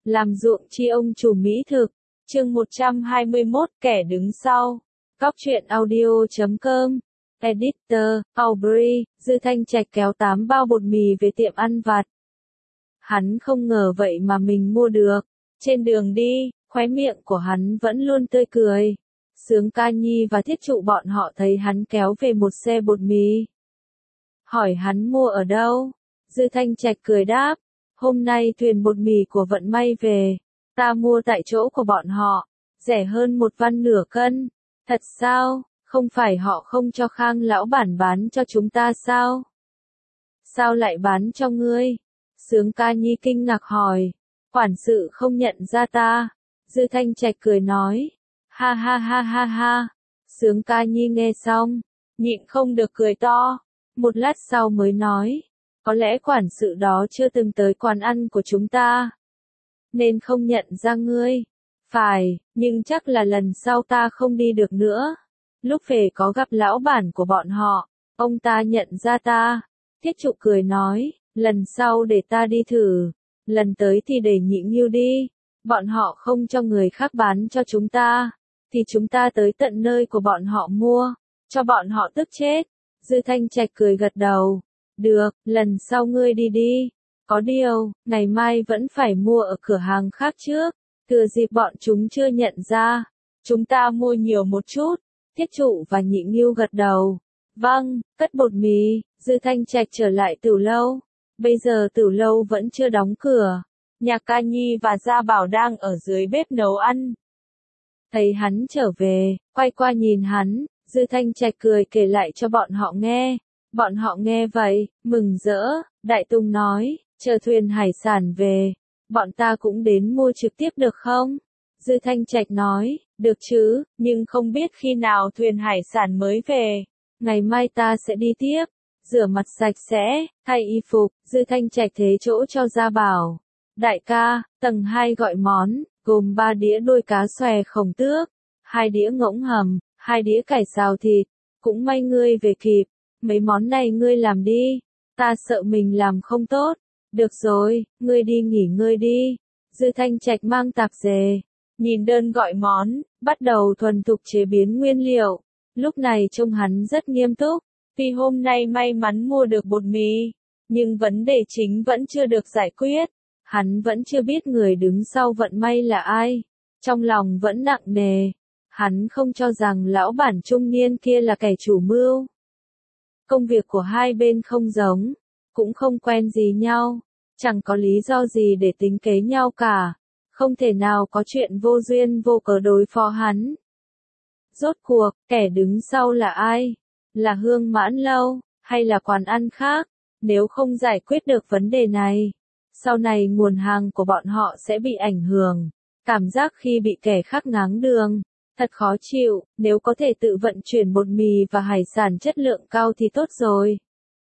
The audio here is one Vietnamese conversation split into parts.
làm ruộng chi ông chủ mỹ thực. Chương 121, kẻ đứng sau. Góc truyện audio.com. Editor, Aubrey. Dư Thanh Trạch kéo 8 bao bột mì về tiệm ăn vặt. Hắn không ngờ vậy mà mình mua được. Trên đường đi, khóe miệng của hắn vẫn luôn tươi cười. Sướng Ca Nhi và Thiết Trụ bọn họ thấy hắn kéo về một xe bột mì. Hỏi hắn mua ở đâu? Dư Thanh Trạch cười đáp. Hôm nay thuyền bột mì của Vận May về. Ta mua tại chỗ của bọn họ. Rẻ hơn 1 văn nửa cân. Thật sao? Không phải họ không cho Khang lão bản bán cho chúng ta sao? Sao lại bán cho ngươi? Sướng Ca Nhi kinh ngạc hỏi. Quản sự không nhận ra ta. Dư Thanh Trạch cười nói. Ha ha ha ha ha. Sướng Ca Nhi nghe xong, nhịn không được cười to. Một lát sau mới nói. Có lẽ quản sự đó chưa từng tới quán ăn của chúng ta, nên không nhận ra ngươi. Phải, nhưng chắc là lần sau ta không đi được nữa. Lúc về có gặp lão bản của bọn họ, ông ta nhận ra ta. Thiết Trụ cười nói, lần sau để ta đi thử, lần tới thì để Nhị Nghiêu đi. Bọn họ không cho người khác bán cho chúng ta, thì chúng ta tới tận nơi của bọn họ mua, cho bọn họ tức chết. Dư Thanh Trạch cười gật đầu. Được, lần sau ngươi đi đi. Có điều, ngày mai vẫn phải mua ở cửa hàng khác trước. Thừa dịp bọn chúng chưa nhận ra, chúng ta mua nhiều một chút. Thiết Trụ và Nhị Nghiêu gật đầu. Vâng, cất bột mì. Dư Thanh Trạch trở lại Tửu Lâu. Bây giờ Tửu Lâu vẫn chưa đóng cửa. Nhạc Ca Nhi và Gia Bảo đang ở dưới bếp nấu ăn. Thấy hắn trở về, quay qua nhìn hắn, Dư Thanh Trạch cười kể lại cho bọn họ nghe. Bọn họ nghe vậy, mừng rỡ. Đại Tùng nói, chờ thuyền hải sản về, bọn ta cũng đến mua trực tiếp được không? Dư Thanh Trạch nói, được chứ, nhưng không biết khi nào thuyền hải sản mới về. Ngày mai ta sẽ đi tiếp, rửa mặt sạch sẽ, thay y phục. Dư Thanh Trạch thế chỗ cho Gia Bảo. Đại ca, tầng 2 gọi món, gồm 3 đĩa đuôi cá xòe khổng tước, 2 đĩa ngỗng hầm, 2 đĩa cải xào thịt. Cũng may ngươi về kịp, mấy món này ngươi làm đi, ta sợ mình làm không tốt. Được rồi, ngươi đi nghỉ ngơi đi. Dư Thanh Trạch mang tạp dề, nhìn đơn gọi món, bắt đầu thuần thục chế biến nguyên liệu. Lúc này trông hắn rất nghiêm túc, vì hôm nay may mắn mua được bột mì, nhưng vấn đề chính vẫn chưa được giải quyết. Hắn vẫn chưa biết người đứng sau Vận May là ai. Trong lòng vẫn nặng nề. Hắn không cho rằng lão bản trung niên kia là kẻ chủ mưu. Công việc của hai bên không giống, cũng không quen gì nhau, chẳng có lý do gì để tính kế nhau cả. Không thể nào có chuyện vô duyên vô cớ đối phó hắn. Rốt cuộc, kẻ đứng sau là ai? Là Hương Mãn Lâu, hay là quán ăn khác? Nếu không giải quyết được vấn đề này, sau này nguồn hàng của bọn họ sẽ bị ảnh hưởng. Cảm giác khi bị kẻ khác ngáng đường, thật khó chịu. Nếu có thể tự vận chuyển bột mì và hải sản chất lượng cao thì tốt rồi.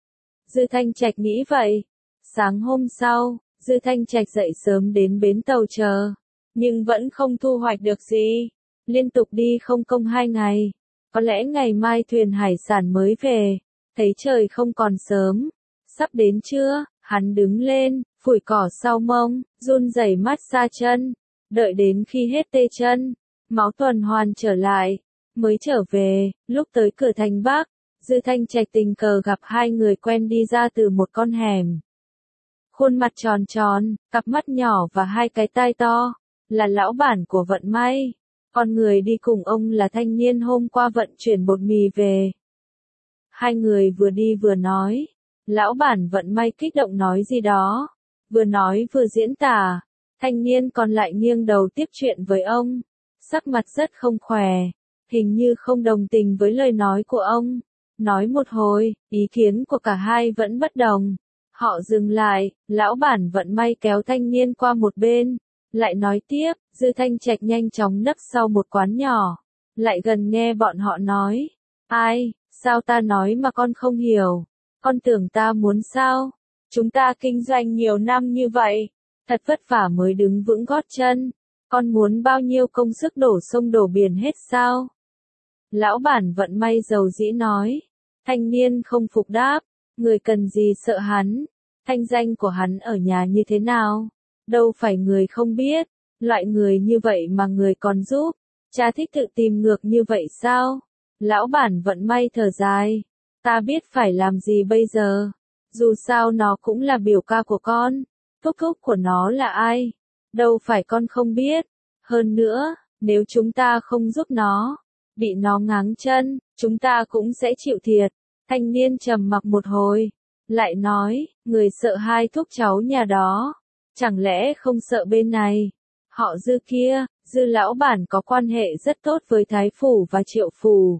Dư Thanh Trạch nghĩ vậy. Sáng hôm sau, Dư Thanh Trạch dậy sớm đến bến tàu chờ, nhưng vẫn không thu hoạch được gì. Liên tục đi không công 2 ngày. Có lẽ ngày mai thuyền hải sản mới về. Thấy trời không còn sớm, sắp đến trưa, hắn đứng lên, phủi cỏ sau mông, run rẩy massage chân. Đợi đến khi hết tê chân, máu tuần hoàn trở lại, mới trở về. Lúc tới cửa thành Bắc, Dư Thanh Trạch tình cờ gặp 2 người quen đi ra từ một con hẻm. Khuôn mặt tròn tròn, cặp mắt nhỏ và 2 cái tai to, là lão bản của Vận May. Con người đi cùng ông là thanh niên hôm qua vận chuyển bột mì về. 2 người vừa đi vừa nói. Lão bản Vận May kích động nói gì đó, vừa nói vừa diễn tả. Thanh niên còn lại nghiêng đầu tiếp chuyện với ông, sắc mặt rất không khỏe, hình như không đồng tình với lời nói của ông. Nói một hồi, ý kiến của cả hai vẫn bất đồng. Họ dừng lại, lão bản Vận May kéo thanh niên qua một bên, lại nói tiếp. Dư Thanh Trạch nhanh chóng nấp sau một quán nhỏ, lại gần nghe bọn họ nói. Ai, sao ta nói mà con không hiểu? Con tưởng ta muốn sao? Chúng ta kinh doanh nhiều năm như vậy, thật vất vả mới đứng vững gót chân. Con muốn bao nhiêu công sức đổ sông đổ biển hết sao? Lão bản Vận May dầu dĩ nói. Thanh niên không phục đáp. Người cần gì sợ hắn? Thanh danh của hắn ở nhà như thế nào? đâu phải người không biết, loại người như vậy mà người còn giúp, cha thích tự tìm ngược như vậy sao? Lão bản vận may thở dài, ta biết phải làm gì bây giờ, dù sao nó cũng là biểu ca của con, thúc thúc của nó là ai, đâu phải con không biết, hơn nữa, nếu chúng ta không giúp nó, bị nó ngáng chân, chúng ta cũng sẽ chịu thiệt. Thanh niên trầm mặc một hồi, lại nói, người sợ hai thúc cháu nhà đó, chẳng lẽ không sợ bên này? Họ Dư kia, Dư lão bản có quan hệ rất tốt với Thái Phủ và Triệu Phủ.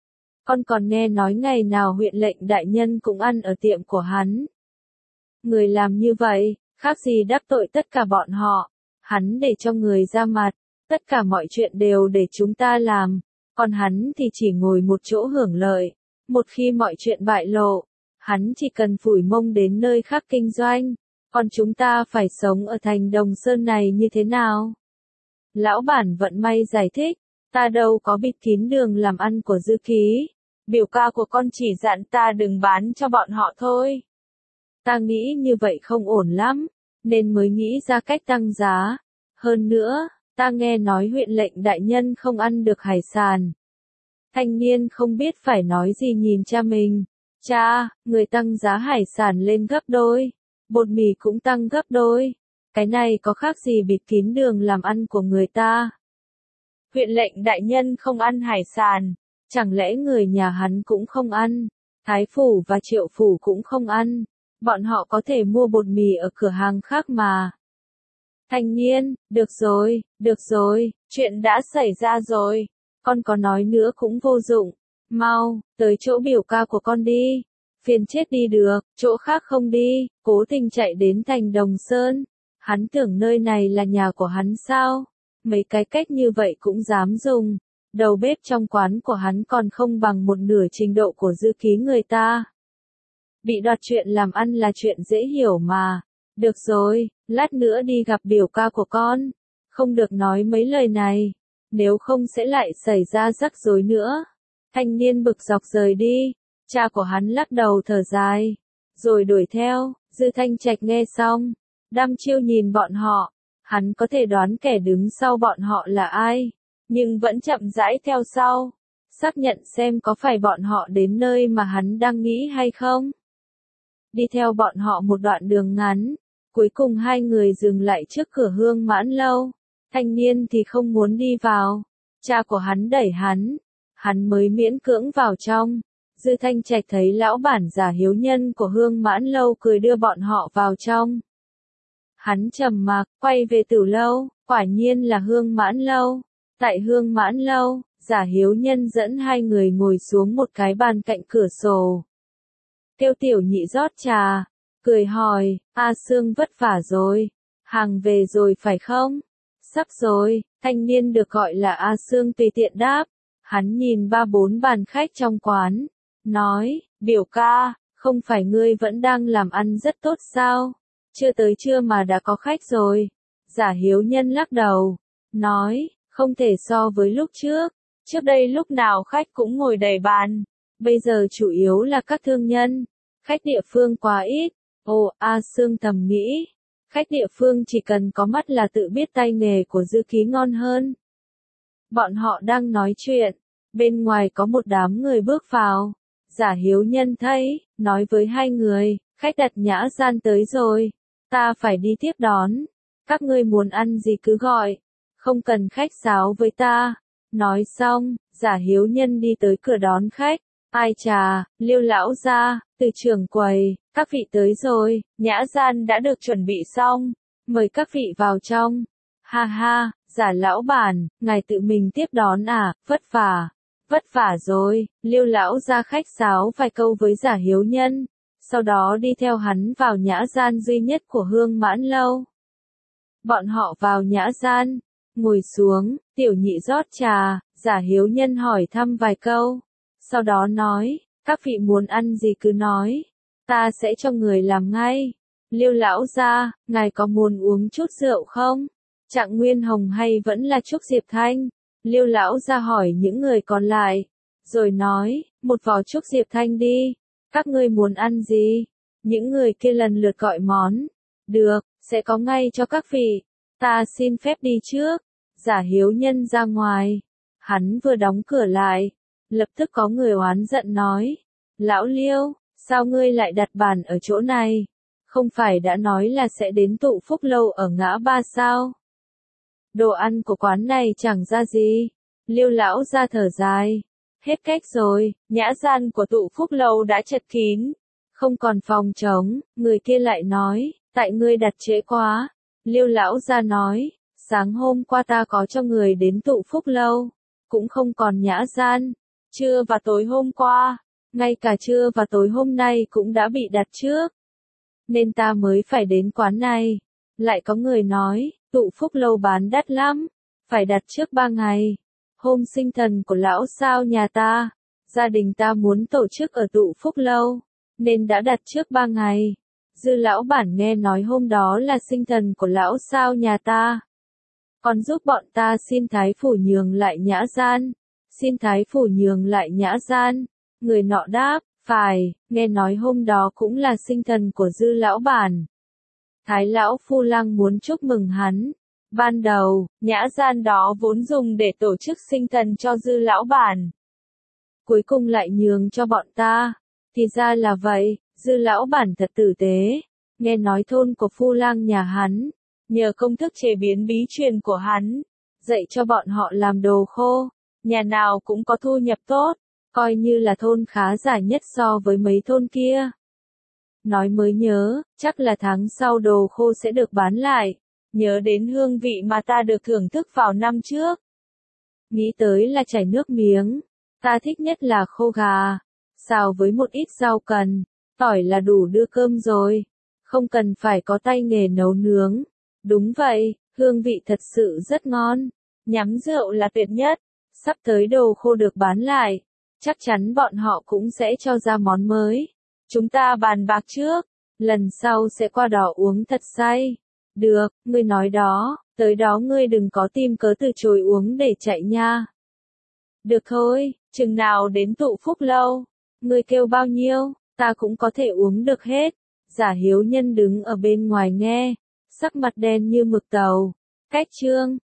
Con còn nghe nói ngày nào huyện lệnh đại nhân cũng ăn ở tiệm của hắn. Người làm như vậy, khác gì đắc tội tất cả bọn họ, hắn để cho người ra mặt, tất cả mọi chuyện đều để chúng ta làm, còn hắn thì chỉ ngồi một chỗ hưởng lợi. Một khi mọi chuyện bại lộ, hắn chỉ cần phủi mông đến nơi khác kinh doanh, còn chúng ta phải sống ở thành Đồng Sơn này như thế nào? Lão bản vận may giải thích, ta đâu có bịt kín đường làm ăn của Dư Ký, biểu ca của con chỉ dặn ta đừng bán cho bọn họ thôi. Ta nghĩ như vậy không ổn lắm, nên mới nghĩ ra cách tăng giá. Hơn nữa, ta nghe nói huyện lệnh đại nhân không ăn được hải sản. Thanh niên không biết phải nói gì nhìn cha mình. Cha, người tăng giá hải sản lên gấp đôi, bột mì cũng tăng gấp đôi. Cái này có khác gì bịt kín đường làm ăn của người ta? Huyện lệnh đại nhân không ăn hải sản, chẳng lẽ người nhà hắn cũng không ăn? Thái Phủ và Triệu Phủ cũng không ăn. Bọn họ có thể mua bột mì ở cửa hàng khác mà. Thanh niên, được rồi, chuyện đã xảy ra rồi. Con có nói nữa cũng vô dụng. Mau, tới chỗ biểu ca của con đi. Phiền chết đi được, chỗ khác không đi, cố tình chạy đến thành Đồng Sơn. Hắn tưởng nơi này là nhà của hắn sao? Mấy cái cách như vậy cũng dám dùng. Đầu bếp trong quán của hắn còn không bằng một nửa trình độ của Dư Ký người ta. Bị đoạt chuyện làm ăn là chuyện dễ hiểu mà. Được rồi, lát nữa đi gặp biểu ca của con. Không được nói mấy lời này. Nếu không sẽ lại xảy ra rắc rối nữa. Thanh niên bực dọc rời đi. Cha của hắn lắc đầu thở dài. Rồi đuổi theo. Dư Thanh Trạch nghe xong. Đăm chiêu nhìn bọn họ. Hắn có thể đoán kẻ đứng sau bọn họ là ai. Nhưng vẫn chậm rãi theo sau. Xác nhận xem có phải bọn họ đến nơi mà hắn đang nghĩ hay không. Đi theo bọn họ một đoạn đường ngắn. Cuối cùng hai người dừng lại trước cửa Hương Mãn Lâu. Thanh niên thì không muốn đi vào. Cha của hắn đẩy hắn. Hắn mới miễn cưỡng vào trong. Dư Thanh Trạch thấy lão bản giả hiếu nhân của Hương Mãn Lâu cười đưa bọn họ vào trong. Hắn trầm mặc, quay về Tử Lâu, quả nhiên là Hương Mãn Lâu. Tại Hương Mãn Lâu, giả hiếu nhân dẫn hai người ngồi xuống một cái bàn cạnh cửa sổ. Tiêu Tiểu Nhị rót trà, cười hỏi, A Sương vất vả rồi, hàng về rồi phải không? Sắp rồi, thanh niên được gọi là A Sương tùy tiện đáp. Hắn nhìn ba bốn bàn khách trong quán, nói, biểu ca, không phải ngươi vẫn đang làm ăn rất tốt sao? Chưa tới trưa mà đã có khách rồi. Giả hiếu nhân lắc đầu, nói, không thể so với lúc trước. Trước đây lúc nào khách cũng ngồi đầy bàn. Bây giờ chủ yếu là các thương nhân. Khách địa phương quá ít. Ồ, A Sương thầm nghĩ. Khách địa phương chỉ cần có mắt là tự biết tay nghề của Dư Ký ngon hơn. Bọn họ đang nói chuyện. Bên ngoài có một đám người bước vào. Giả hiếu nhân thấy, nói với hai người, khách đặt nhã gian tới rồi. Ta phải đi tiếp đón. Các ngươi muốn ăn gì cứ gọi. Không cần khách sáo với ta. Nói xong, giả hiếu nhân đi tới cửa đón khách. Ai chà, Liêu lão gia, từ trưởng quầy, các vị tới rồi, nhã gian đã được chuẩn bị xong. Mời các vị vào trong. Ha ha, giả lão bản, ngài tự mình tiếp đón à, vất vả. Vất vả rồi, Liêu lão gia khách sáo vài câu với giả hiếu nhân. Sau đó đi theo hắn vào nhã gian duy nhất của Hương Mãn Lâu. Bọn họ vào nhã gian, ngồi xuống, Tiểu Nhị rót trà, giả hiếu nhân hỏi thăm vài câu. Sau đó nói, các vị muốn ăn gì cứ nói, ta sẽ cho người làm ngay. Liêu lão gia, ngài có muốn uống chút rượu không? Trạng Nguyên Hồng hay vẫn là Trúc Diệp Thanh? Liêu lão gia hỏi những người còn lại, rồi nói, một vò Trúc Diệp Thanh đi. Các ngươi muốn ăn gì? Những người kia lần lượt gọi món. Được, sẽ có ngay cho các vị. Ta xin phép đi trước. Giả Hiếu Nhân ra ngoài. Hắn vừa đóng cửa lại, lập tức có người oán giận nói. Lão Liêu, sao ngươi lại đặt bàn ở chỗ này? Không phải đã nói là sẽ đến tụ phúc lâu ở ngã ba sao? Đồ ăn của quán này chẳng ra gì. Liêu lão ra thở dài. Hết cách rồi, nhã gian của tụ phúc lâu đã chật kín. Không còn phòng trống, người kia lại nói, tại ngươi đặt trễ quá. Liêu lão ra nói, sáng hôm qua ta có cho người đến tụ phúc lâu, cũng không còn nhã gian. Trưa và tối hôm qua, ngay cả trưa và tối hôm nay cũng đã bị đặt trước. Nên ta mới phải đến quán này. Lại có người nói, tụ phúc lâu bán đắt lắm, phải đặt trước 3 ngày. Hôm sinh thần của lão sao nhà ta, gia đình ta muốn tổ chức ở tụ phúc lâu, nên đã đặt trước 3 ngày. Dư lão bản nghe nói hôm đó là sinh thần của lão sao nhà ta, còn giúp bọn ta xin thái phủ nhường lại nhã gian. Xin thái phủ nhường lại nhã gian. Người nọ đáp, phải, nghe nói hôm đó cũng là sinh thần của dư lão bản. Thái lão phu lang muốn chúc mừng hắn. Ban đầu, nhã gian đó vốn dùng để tổ chức sinh thần cho dư lão bản. Cuối cùng lại nhường cho bọn ta. Thì ra là vậy, dư lão bản thật tử tế. Nghe nói thôn của phu lang nhà hắn, nhờ công thức chế biến bí truyền của hắn, dạy cho bọn họ làm đồ khô. Nhà nào cũng có thu nhập tốt, coi như là thôn khá giả nhất so với mấy thôn kia. Nói mới nhớ, chắc là tháng sau đồ khô sẽ được bán lại. Nhớ đến hương vị mà ta được thưởng thức vào năm trước. Nghĩ tới là chảy nước miếng. Ta thích nhất là khô gà, xào với một ít rau cần, tỏi là đủ đưa cơm rồi. Không cần phải có tay nghề nấu nướng. Đúng vậy, hương vị thật sự rất ngon. Nhắm rượu là tuyệt nhất. Sắp tới đồ khô được bán lại, chắc chắn bọn họ cũng sẽ cho ra món mới. Chúng ta bàn bạc trước, lần sau sẽ qua đó uống thật say. Được, ngươi nói đó, tới đó ngươi đừng có tìm cớ từ chối uống để chạy nha. Được thôi, chừng nào đến tụ phúc lâu, ngươi kêu bao nhiêu, ta cũng có thể uống được hết. Giả Hiếu Nhân đứng ở bên ngoài nghe, sắc mặt đen như mực tàu. Cách chương